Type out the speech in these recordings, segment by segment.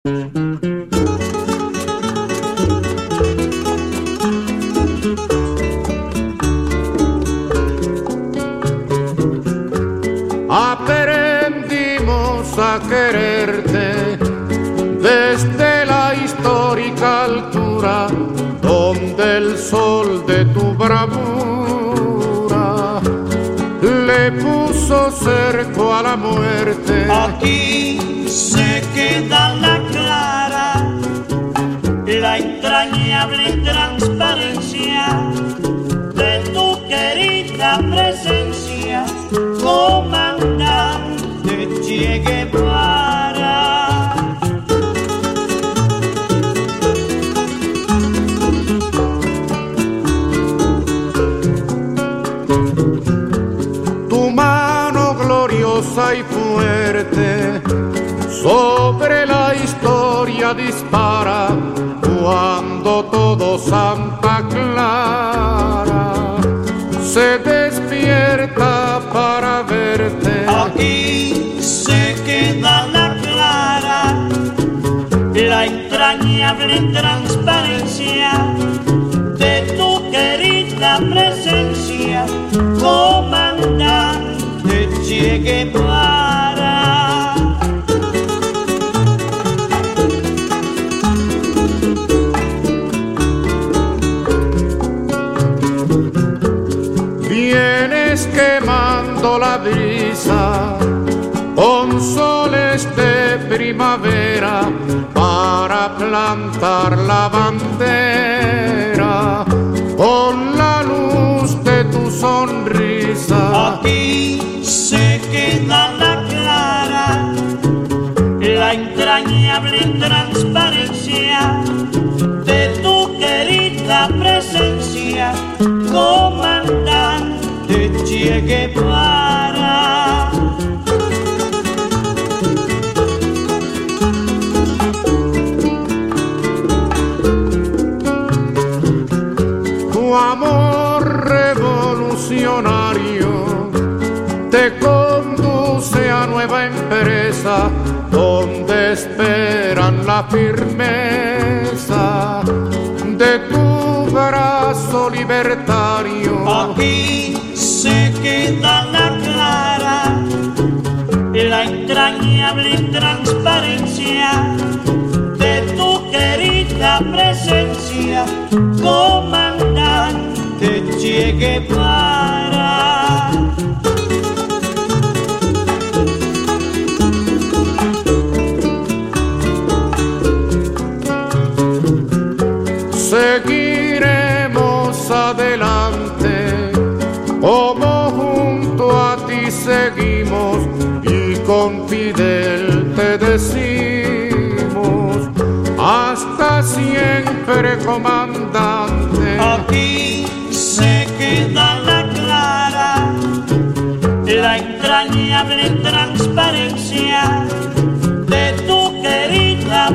Aprendimos a quererte desde la histórica altura, donde el sol de tu bravura le puso cerco a la muerte. Aquí se queda la clara, la entrañable transparencia de tu querida presencia, comandante Che Guevara. Tu mano gloriosa y fuerte sobre la historia dispara, cuando todo Santa Clara se despierta para verte. Aquí se queda la clara, la entrañable transparencia de tu querida presencia, comandante Che Guevara. Vienes quemando la brisa con soles de primavera para plantar la bandera con la luz de tu sonrisa. Aquí se queda la clara, la entrañable transparencia de tu querida presencia, comandante Che Guevara. Tu amor revolucionario te conduce a nueva empresa, donde esperan la firmeza de tu brazo libertario. Aquí se queda la clara, la entrañable transparencia de tu querida presencia, comandante Che Guevara. Seguiremos adelante, como junto a ti seguimos, y con Fidel te decimos, hasta siempre, comandante. Aquí se queda la clara, la entrañable transparencia de tu querida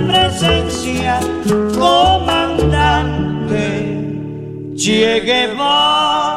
presencia, comandante Che Guevara.